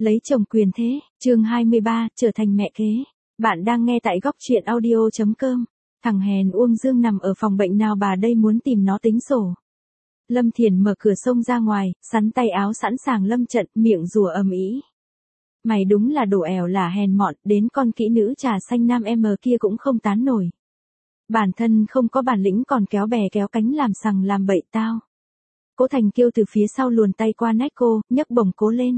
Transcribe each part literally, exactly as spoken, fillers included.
lấy chồng quyền thế, chương hai mươi ba, trở thành mẹ kế. Bạn đang nghe tại góc truyện audio chấm com. Thằng hèn Uông Dương nằm ở phòng bệnh nào bà đây muốn tìm nó tính sổ. Lâm Thiền mở cửa xông ra ngoài, sắn tay áo sẵn sàng lâm trận, miệng rủa ầm ĩ. Mày đúng là đồ ẻo là hèn mọn, đến con kỹ nữ trà xanh nam em kia cũng không tán nổi. Bản thân không có bản lĩnh còn kéo bè kéo cánh làm sằng làm bậy tao. Cố Thành Kiêu từ phía sau luồn tay qua nách cô, nhấc bổng Cố lên.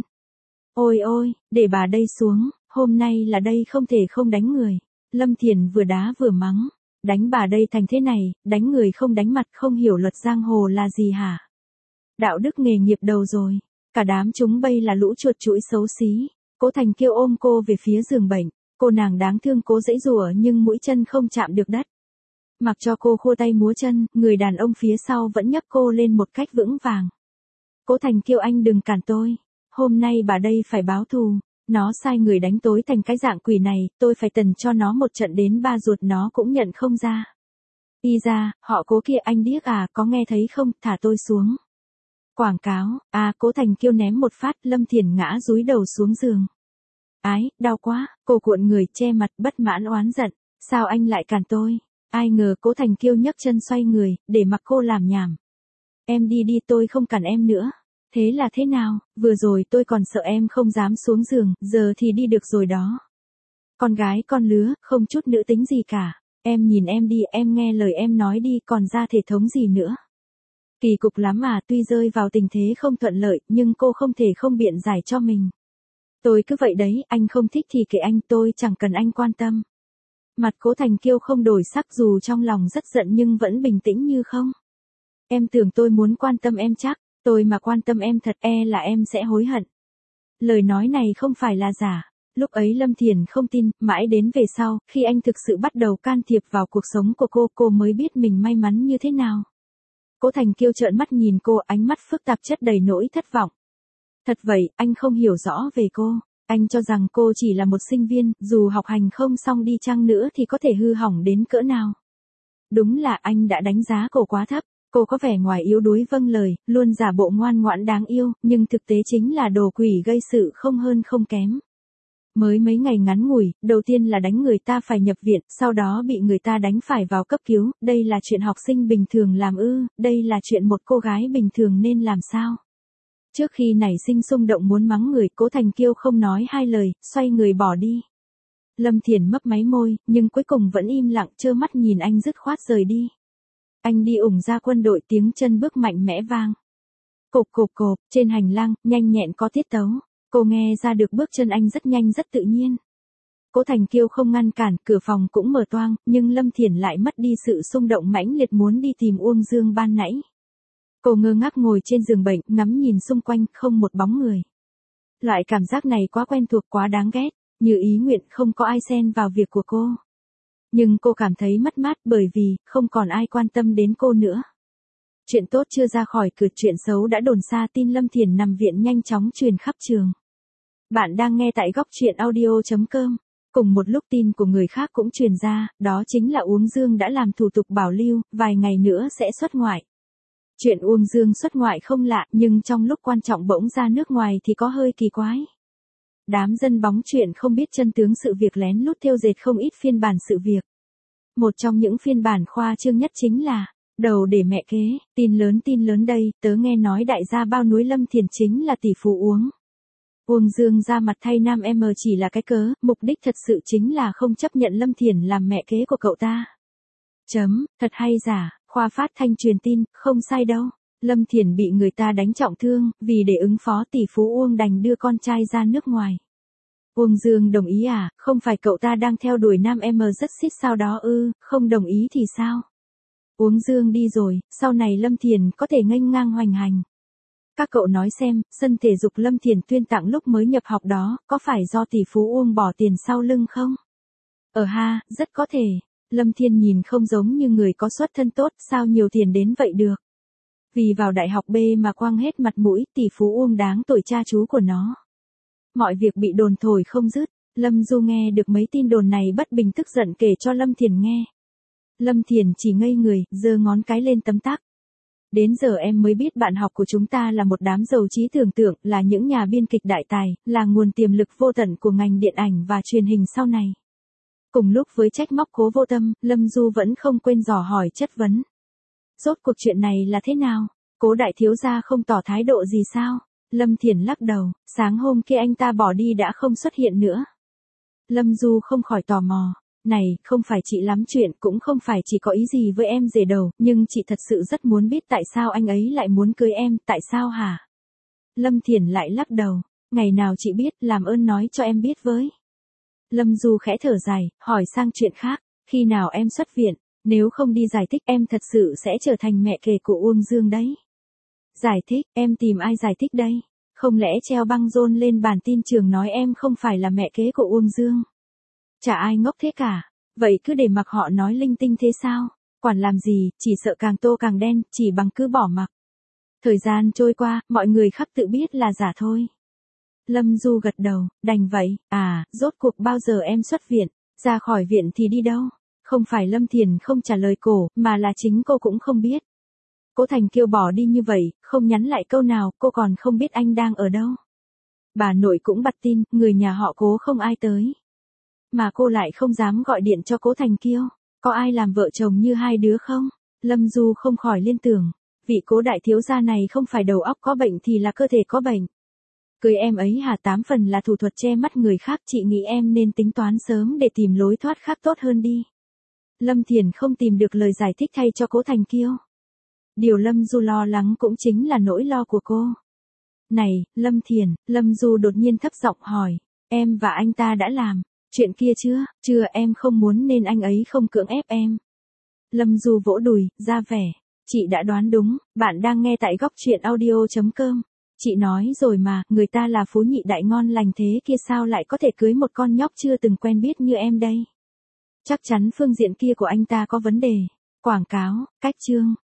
Ôi ôi, để bà đây xuống, hôm nay là đây không thể không đánh người. Lâm Thiền vừa đá vừa mắng. Đánh bà đây thành thế này, đánh người không đánh mặt, không hiểu luật giang hồ là gì hả? Đạo đức nghề nghiệp đầu rồi. Cả đám chúng bây là lũ chuột chuỗi xấu xí. Cố Thành Kiêu ôm cô về phía giường bệnh. Cô nàng đáng thương cố giãy giụa nhưng mũi chân không chạm được đất. Mặc cho cô khua tay múa chân, người đàn ông phía sau vẫn nhấc cô lên một cách vững vàng. Cố Thành Kiêu, anh đừng cản tôi. Hôm nay bà đây phải báo thù. Nó sai người đánh tối thành cái dạng quỷ này, tôi phải tần cho nó một trận đến ba ruột nó cũng nhận không ra. Y ra, họ Cố kia anh điếc à, có nghe thấy không, thả tôi xuống. Quảng cáo, à Cố Thành Kiêu ném một phát, Lâm Thiền ngã dúi đầu xuống giường. Ái, đau quá, cô cuộn người che mặt bất mãn oán giận, sao anh lại cản tôi? Ai ngờ Cố Thành Kiêu nhấc chân xoay người, để mặc cô làm nhảm. Em đi đi, tôi không cản em nữa. Thế là thế nào, vừa rồi tôi còn sợ em không dám xuống giường, giờ thì đi được rồi đó. Con gái con lứa, không chút nữ tính gì cả. Em nhìn em đi, em nghe lời em nói đi, còn ra thể thống gì nữa. Kỳ cục lắm à, tuy rơi vào tình thế không thuận lợi, nhưng cô không thể không biện giải cho mình. Tôi cứ vậy đấy, anh không thích thì kệ anh, tôi chẳng cần anh quan tâm. Mặt Cố Thành Kiêu không đổi sắc dù trong lòng rất giận nhưng vẫn bình tĩnh như không. Em tưởng tôi muốn quan tâm em chắc, tôi mà quan tâm em thật e là em sẽ hối hận. Lời nói này không phải là giả. Lúc ấy Lâm Thiền không tin, mãi đến về sau, khi anh thực sự bắt đầu can thiệp vào cuộc sống của cô, cô mới biết mình may mắn như thế nào. Cố Thành Kiêu trợn mắt nhìn cô, ánh mắt phức tạp chất đầy nỗi thất vọng. Thật vậy, anh không hiểu rõ về cô. Anh cho rằng cô chỉ là một sinh viên, dù học hành không xong đi chăng nữa thì có thể hư hỏng đến cỡ nào. Đúng là anh đã đánh giá cô quá thấp. Cô có vẻ ngoài yếu đuối vâng lời, luôn giả bộ ngoan ngoãn đáng yêu, nhưng thực tế chính là đồ quỷ gây sự không hơn không kém. Mới mấy ngày ngắn ngủi, đầu tiên là đánh người ta phải nhập viện, sau đó bị người ta đánh phải vào cấp cứu, đây là chuyện học sinh bình thường làm ư, đây là chuyện một cô gái bình thường nên làm sao? Trước khi nảy sinh xung động muốn mắng người, Cố Thành Kiêu không nói hai lời, xoay người bỏ đi. Lâm Thiền mấp máy môi, nhưng cuối cùng vẫn im lặng trơ mắt nhìn anh dứt khoát rời đi. Anh đi ủng ra quân đội, tiếng chân bước mạnh mẽ vang. Cộp cộp cộp, trên hành lang, nhanh nhẹn có tiết tấu. Cô nghe ra được bước chân anh rất nhanh rất tự nhiên. Cố Thành Kiêu không ngăn cản, cửa phòng cũng mở toang, nhưng Lâm Thiền lại mất đi sự xung động mãnh liệt muốn đi tìm Uông Dương ban nãy. Cô ngơ ngác ngồi trên giường bệnh, ngắm nhìn xung quanh, không một bóng người. Loại cảm giác này quá quen thuộc, quá đáng ghét, như ý nguyện không có ai xen vào việc của cô. Nhưng cô cảm thấy mất mát bởi vì không còn ai quan tâm đến cô nữa. Chuyện tốt chưa ra khỏi cửa, chuyện xấu đã đồn xa, tin Lâm Thiền nằm viện nhanh chóng truyền khắp trường. Bạn đang nghe tại góc truyện audio chấm com. Cùng một lúc tin của người khác cũng truyền ra, đó chính là Uông Dương đã làm thủ tục bảo lưu, vài ngày nữa sẽ xuất ngoại. Chuyện Uông Dương xuất ngoại không lạ, nhưng trong lúc quan trọng bỗng ra nước ngoài thì có hơi kỳ quái. Đám dân bóng chuyện không biết chân tướng sự việc lén lút thêu dệt không ít phiên bản sự việc. Một trong những phiên bản khoa trương nhất chính là đầu để mẹ kế, tin lớn tin lớn đây, tớ nghe nói đại gia bao núi Lâm Thiền chính là tỷ phú Uống. Uông Dương ra mặt thay nam em chỉ là cái cớ, mục đích thật sự chính là không chấp nhận Lâm Thiền làm mẹ kế của cậu ta. Chấm, thật hay giả, khoa phát thanh truyền tin, không sai đâu. Lâm Thiền bị người ta đánh trọng thương, vì để ứng phó tỷ phú Uông đành đưa con trai ra nước ngoài. Uông Dương đồng ý à, không phải cậu ta đang theo đuổi nam em rất xít sao đó ư, không đồng ý thì sao? Uông Dương đi rồi, sau này Lâm Thiền có thể nghênh ngang hoành hành. Các cậu nói xem, sân thể dục Lâm Thiền tuyên tặng lúc mới nhập học đó, có phải do tỷ phú Uông bỏ tiền sau lưng không? Ờ ha, rất có thể. Lâm Thiền nhìn không giống như người có xuất thân tốt, sao nhiều tiền đến vậy được? Vì vào đại học B mà quăng hết mặt mũi, tỷ phú Uông đáng tội cha chú của nó. Mọi việc bị đồn thổi không dứt, Lâm Du nghe được mấy tin đồn này bất bình tức giận kể cho Lâm Thiền nghe. Lâm Thiền chỉ ngây người, giơ ngón cái lên tấm tắc. Đến giờ em mới biết bạn học của chúng ta là một đám giàu trí tưởng tượng, là những nhà biên kịch đại tài, là nguồn tiềm lực vô tận của ngành điện ảnh và truyền hình sau này. Cùng lúc với trách móc Cố Vô Tâm, Lâm Du vẫn không quên dò hỏi chất vấn. Rốt cuộc chuyện này là thế nào? Cố đại thiếu gia không tỏ thái độ gì sao? Lâm Thiển lắc đầu, sáng hôm kia anh ta bỏ đi đã không xuất hiện nữa. Lâm Du không khỏi tò mò. Này, không phải chị lắm chuyện, cũng không phải chị có ý gì với em rể đầu, nhưng chị thật sự rất muốn biết tại sao anh ấy lại muốn cưới em, tại sao hả? Lâm Thiển lại lắc đầu, ngày nào chị biết, làm ơn nói cho em biết với. Lâm Du khẽ thở dài, hỏi sang chuyện khác, khi nào em xuất viện, nếu không đi giải thích em thật sự sẽ trở thành mẹ kế của Uông Dương đấy. Giải thích, em tìm ai giải thích đây? Không lẽ treo băng rôn lên bản tin trường nói em không phải là mẹ kế của Uông Dương? Chả ai ngốc thế cả, vậy cứ để mặc họ nói linh tinh thế sao? Quản làm gì, chỉ sợ càng tô càng đen, chỉ bằng cứ bỏ mặc. Thời gian trôi qua, mọi người khắp tự biết là giả thôi. Lâm Du gật đầu, đành vậy, à, rốt cuộc bao giờ em xuất viện, ra khỏi viện thì đi đâu? Không phải Lâm Thiền không trả lời cô, mà là chính cô cũng không biết. Cố Thành Kiêu bỏ đi như vậy, không nhắn lại câu nào, cô còn không biết anh đang ở đâu. Bà nội cũng bặt tin, người nhà họ Cố không ai tới. Mà cô lại không dám gọi điện cho Cố Thành Kiêu, có ai làm vợ chồng như hai đứa không? Lâm Du không khỏi liên tưởng, vị Cố đại thiếu gia này không phải đầu óc có bệnh thì là cơ thể có bệnh. Cưới em ấy hả, tám phần là thủ thuật che mắt người khác, chị nghĩ em nên tính toán sớm để tìm lối thoát khác tốt hơn đi. Lâm Thiền không tìm được lời giải thích thay cho Cố Thành Kiêu. Điều Lâm Du lo lắng cũng chính là nỗi lo của cô. Này, Lâm Thiền, Lâm Du đột nhiên thấp giọng hỏi, em và anh ta đã làm chuyện kia chưa? Chưa, em không muốn nên anh ấy không cưỡng ép em. Lâm Du vỗ đùi, ra vẻ, chị đã đoán đúng, bạn đang nghe tại góc truyện audio chấm com. Chị nói rồi mà, người ta là phú nhị đại ngon lành thế kia sao lại có thể cưới một con nhóc chưa từng quen biết như em đây. Chắc chắn phương diện kia của anh ta có vấn đề. Quảng cáo, cách chương.